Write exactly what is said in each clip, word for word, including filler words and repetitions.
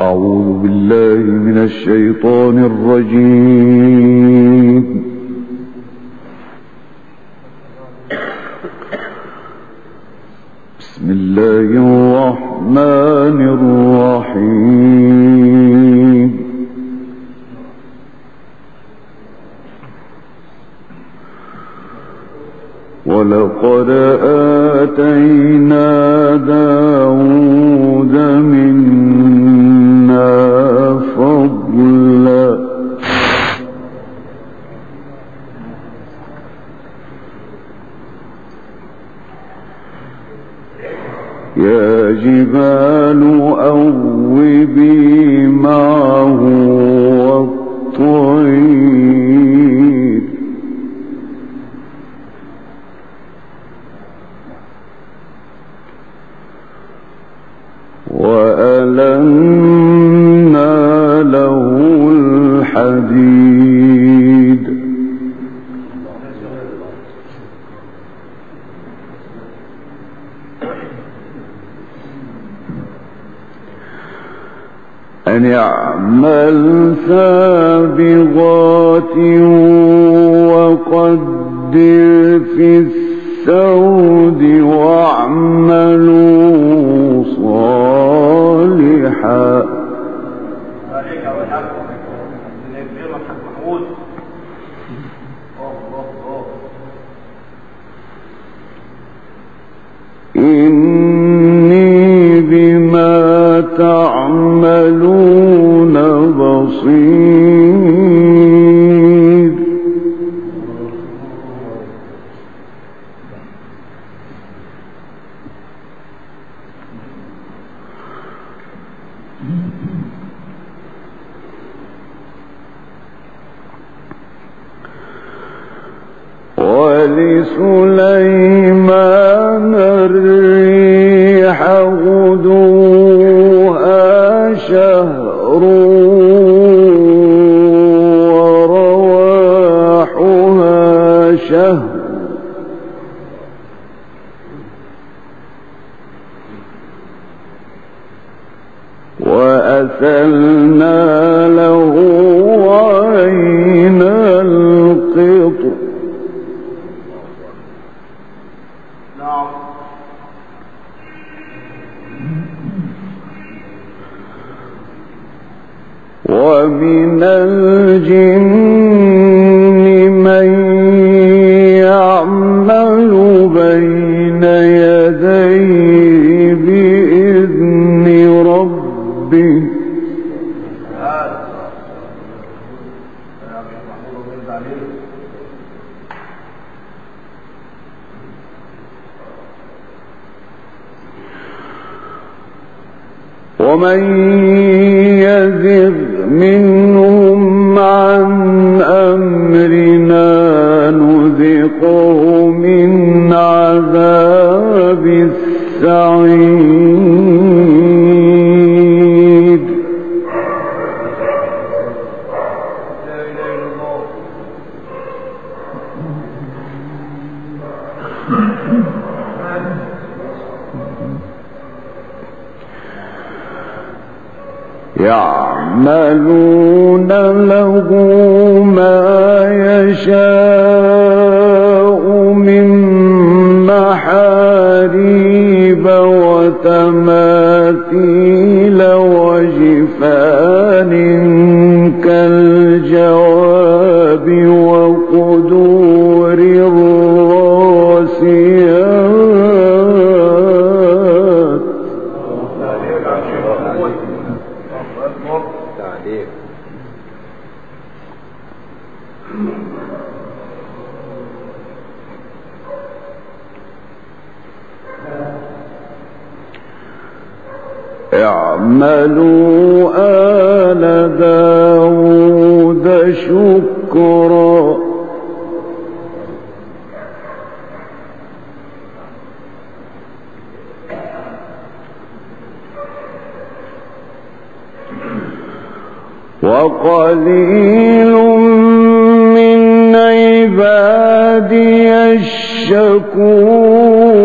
أعوذ بالله من الشيطان الرجيم. بسم الله الرحمن الرحيم. ولقد آتينا داود منا فضلا يا جبال أوبي معه والطير وألنا له الحديد أن يعمل سابغات وقدر في السود واعملوا صالحا إني بما تعملون بصير ولسليمان الريح غدوها شهر ورواحها شهر وأسلنا له عين القطر ومن الجن من يعمل بين يديه بإذن ربه ومن يزغ منهم عن أمرنا نذقه من عذاب السعير يعملون له ما يشاء من محاريب وتماثيل وجفان كالجواب وقدور الراسيات اعملوا آل داود شكرا وقليل من عبادي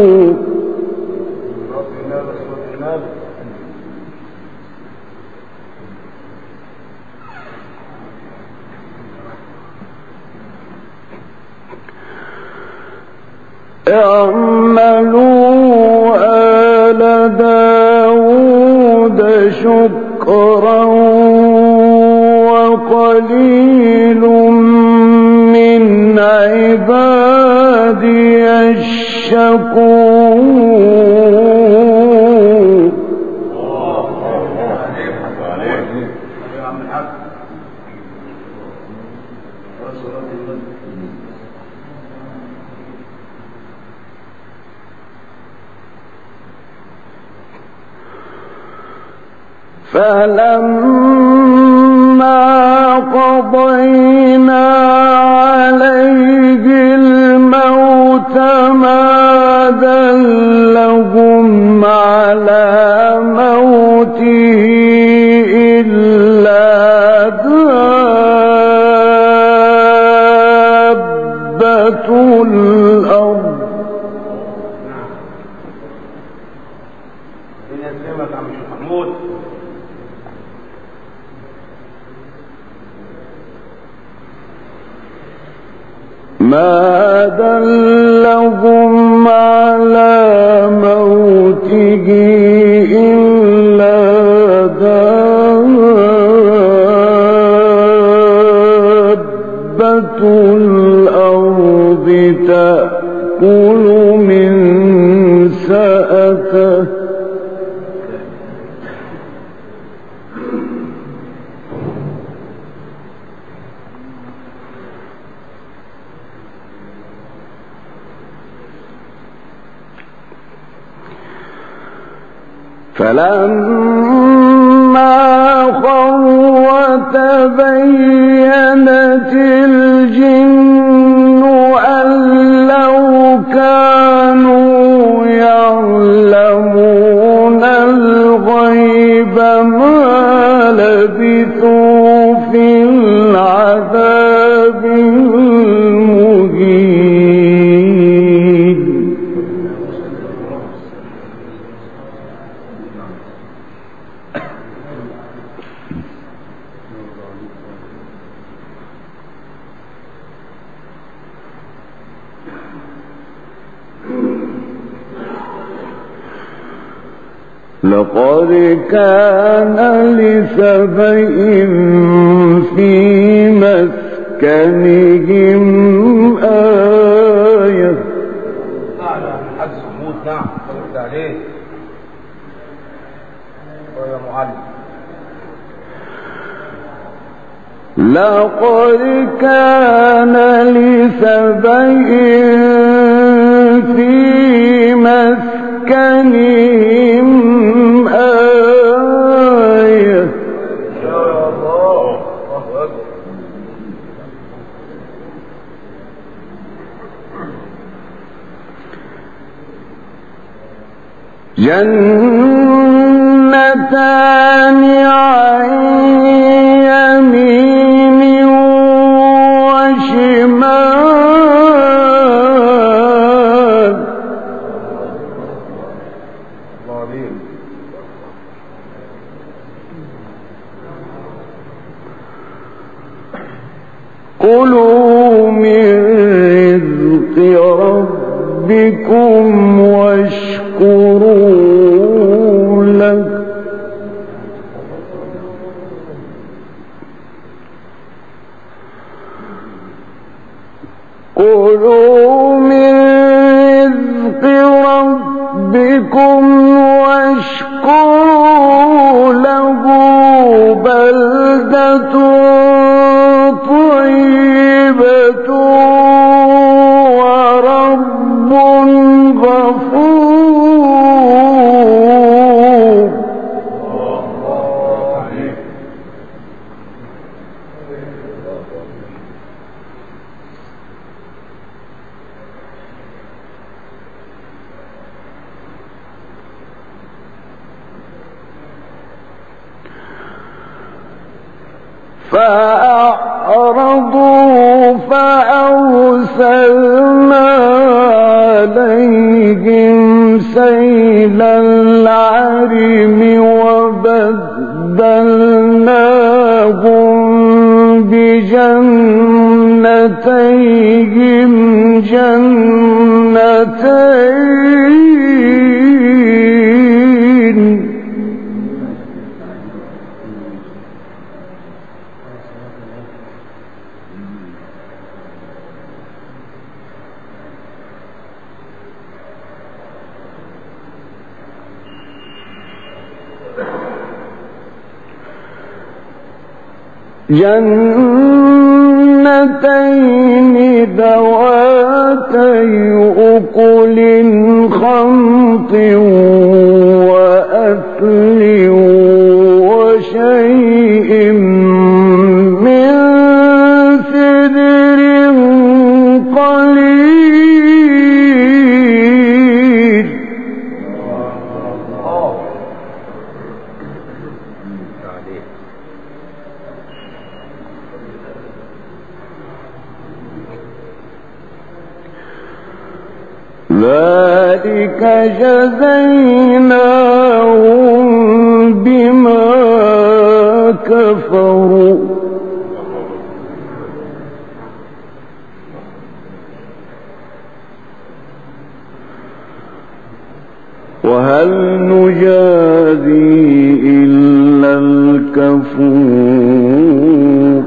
الشكور اعملوا آل داود شكرا وقليل من عبادي الشكور. فلما قضينا عليه الموت ما دلهم على موته إلا دابة الأرض. ما دلهم على موته إلا دابة الأرض تأكل من سأته. فلما خر تبينت الجن أن لو كانوا يعلمون الغيب ما لبثوا في العذاب المهين. لقد كان لسبإ في مسكنهم آية. نعم حج محمود. نعم قلت عليه يا معلم. لقد كان لسبإ في مسكنهم آية. يا الله. جنتان عن يمين وشمال. كلوا من رزق ربكم واشكروا له. كلوا من رزق ربكم واشكروا له بلدة طيبة ورب غفور. فأعرضوا فأرسلنا عليهم سيل العرم وبدلناهم بجنتيهم جنتين جنتين ذواتي أكل خمط وأثل وشيء من سدر قليل. ذلك جزيناهم بما كفروا وهل نجازي إلا الكفور.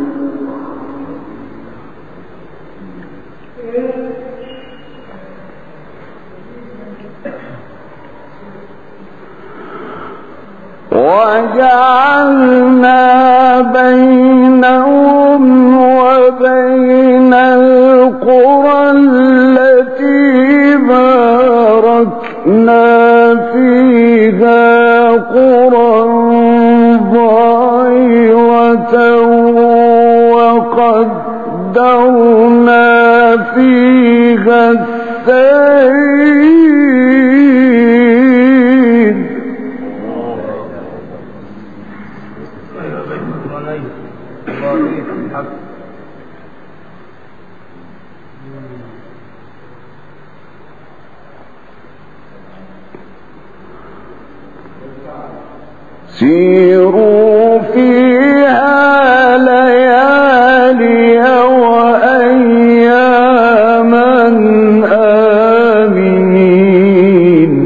وجعلنا بينهم وبين القرى التي باركنا فيها قرى ظاهرة وقدرنا فيها السير. سيروا فيها ليالي وأياما آمنين.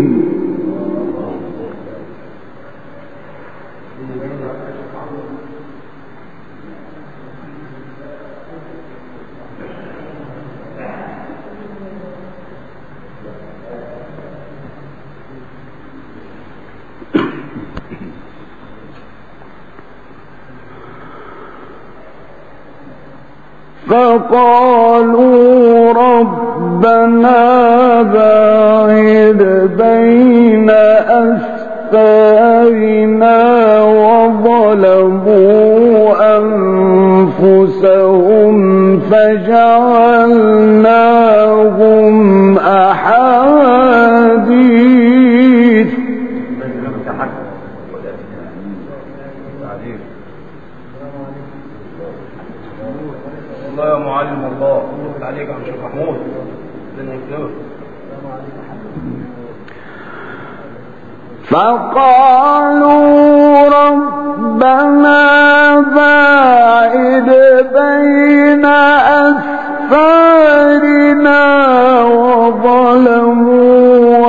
فقالوا ربنا باعد بين أسفارنا وظلموا أنفسهم فجعلناهم أحاديث. الله يا معلم، الله عليك يا عم شيخ محمود. فقالوا ربنا باعد بين أسفارنا وظلموا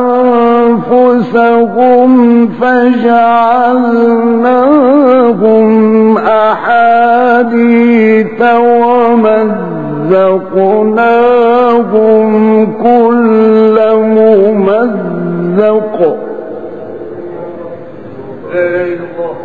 أنفسهم فجعلناهم أحاديث ومزقناهم كل ممزق. لا إله إلا الله.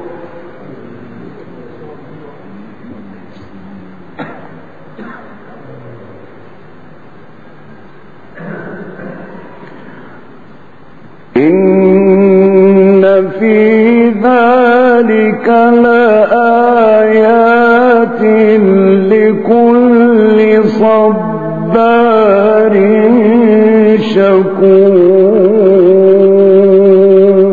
إن في ذلك لآيات لكل صبار شكور.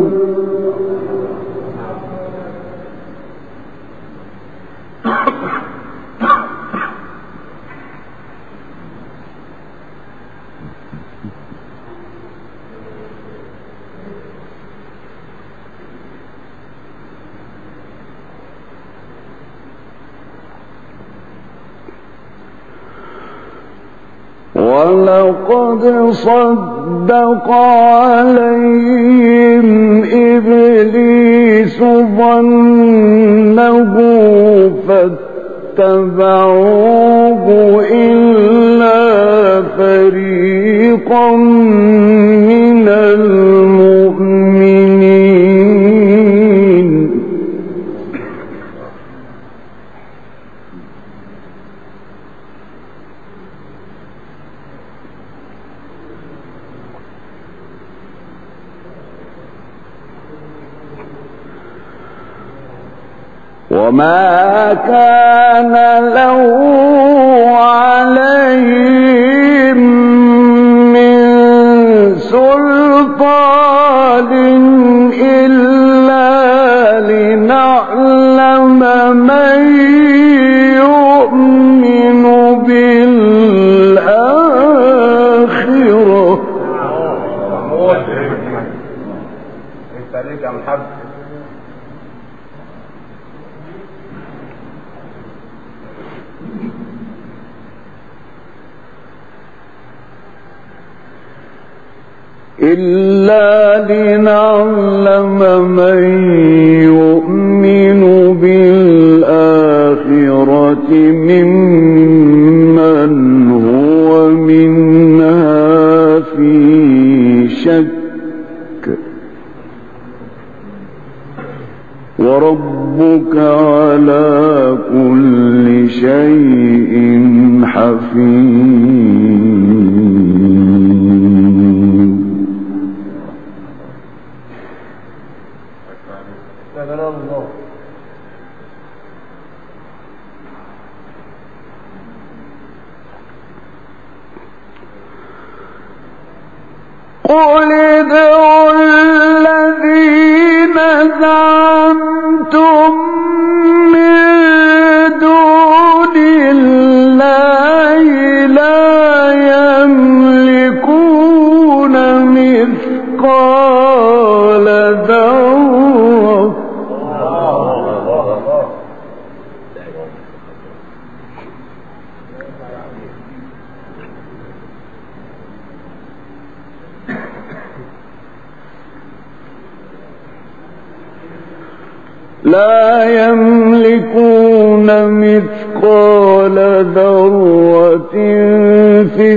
ولقد صدق عليهم إبليس ظنه فاتبعوه إلا فريقا من المؤمنين. وما كان له عليهم من سلطان إلا لنعلم من يؤمن بالآخرة. انت عليك يا محمد. إلا لنعلم من يؤمن بالآخرة ممن هو منها في شك وربك على كل شيء حفيظ. قل ادعوا الذين زعمتم من دون الله لا يملكون مثقال ذرة لا يملكون مثقال ذرة في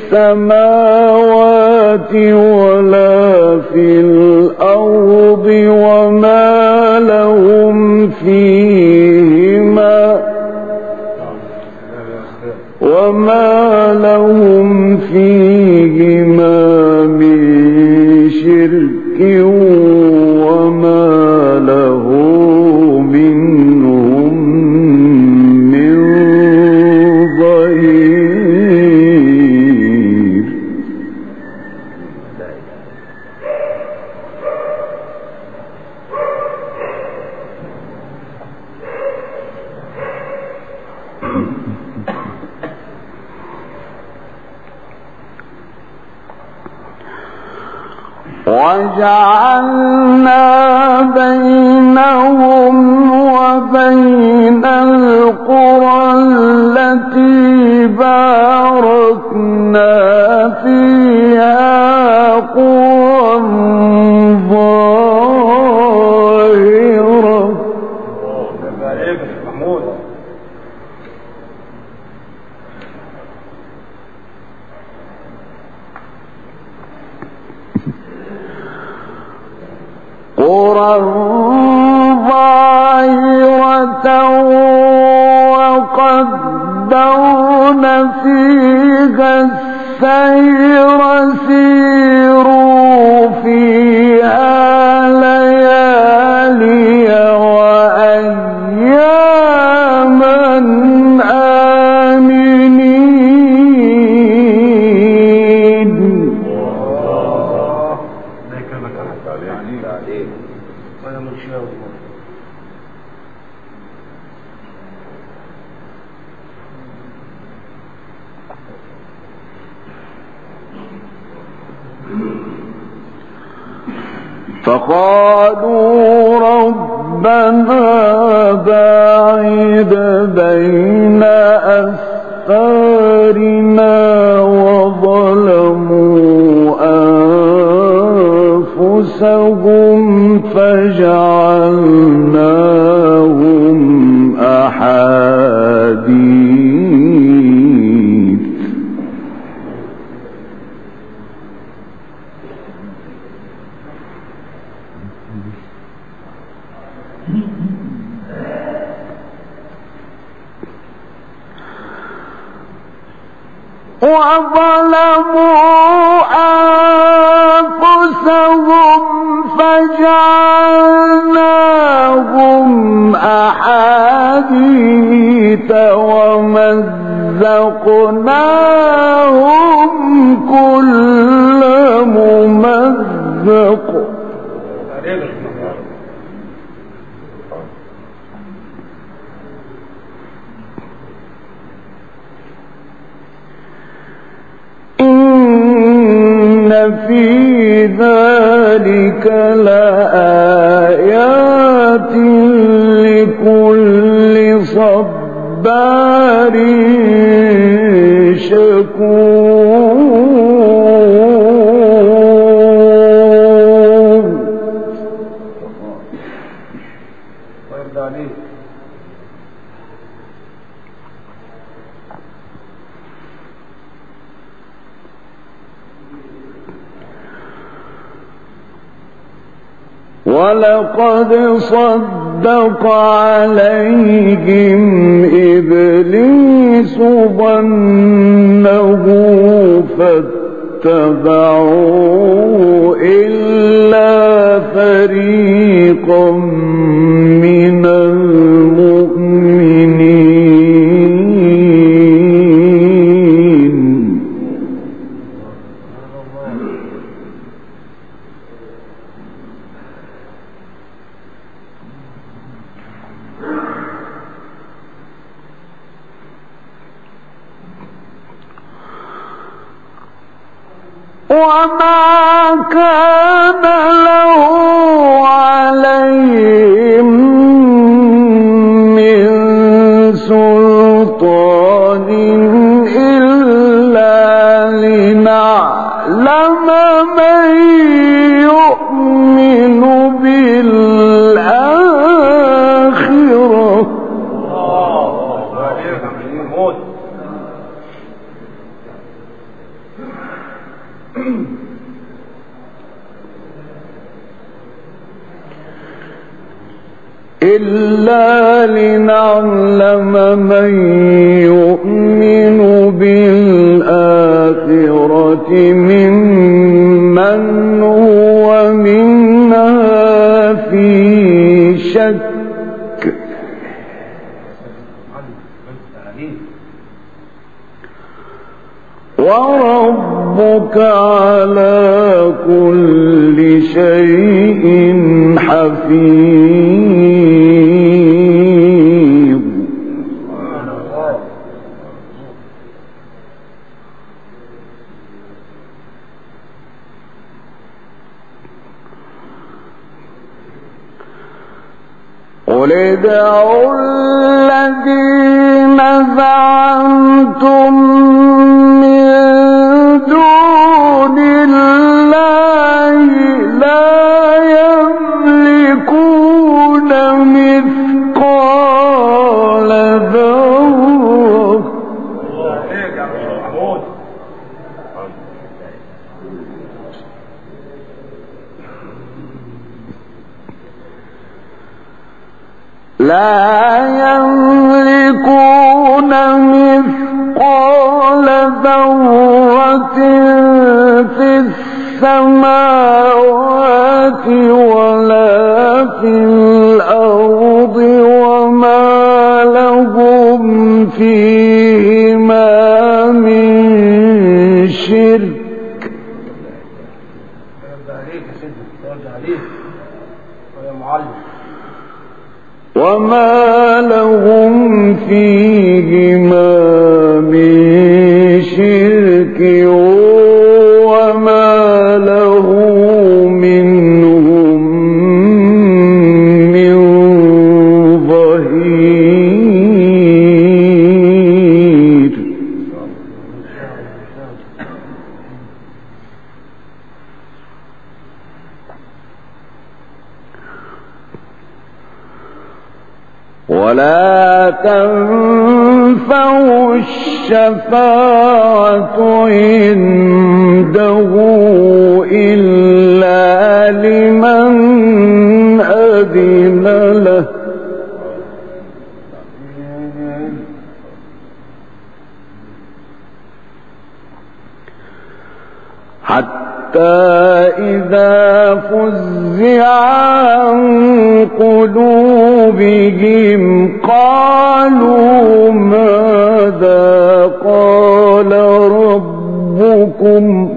السماوات ولا في الأرض وما لهم فيهما وما لهم فيهما من شرك وما له منهم من ظهير. وجعلنا بينهم وبين القرى التي باركنا فيها قرى ظاهرة قرى ظاهرة وقدرنا فيها السير سيروا فيها ليالي وأياما آمنين. وانا من شاء الله. فقالوا ربنا باعد بين أسفارنا وظلموا أنفسهم فجعلناهم أحاديث وظلموا أنفسهم فجعلناهم أحاديث ومزقناهم كل ممزق إن في ذلك لآيات لكل صبار شكور. ولقد صدق عليهم إبليس ظنه فاتبعوا إلا فريقا من المؤمنين. وما كان له عليهم من سلطان إلا لنعلم من يؤمن بالآخرة إلا لنعلم من يؤمن بالآخرة ممن هو منها في شك. وربك على كل شيء حفيظ. قل ادعوا الذين زعمتم من دون الله لا يملكون مثقال ذرة لا يملكون مثقال ذرة في السماوات ولا في الأرض وما لهم فيهما من شرك. وما لهم فيهما من شرك وما له منهم من ظهير. ولا تنفع الشفاعة عنده إلا لمن أذن له حتى إذا فزع عن قلوبهم قالوا ماذا قال ربكم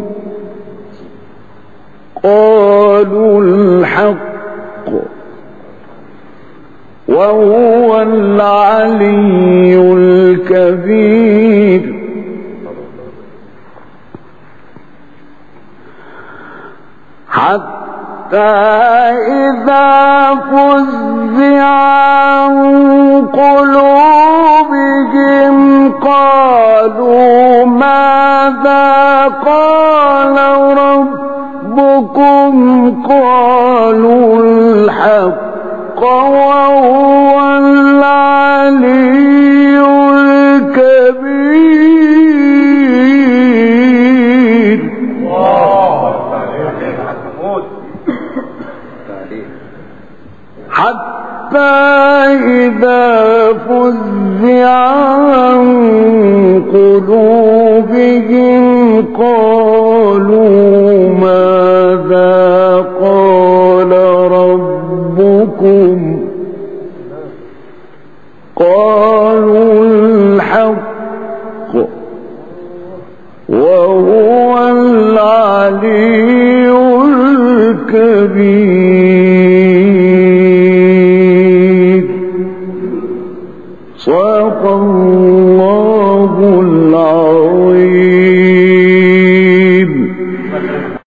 قالوا الحق وهو العلي الكبير. حتى إذا فزع عن قلوبهم قالوا ماذا قال ربكم قالوا الحق وهو العلي الكبير. حتى إذا فزع عن قلوبهم قالوا ماذا قال ربكم قالوا الحق وهو العلي الكبير. صدق الله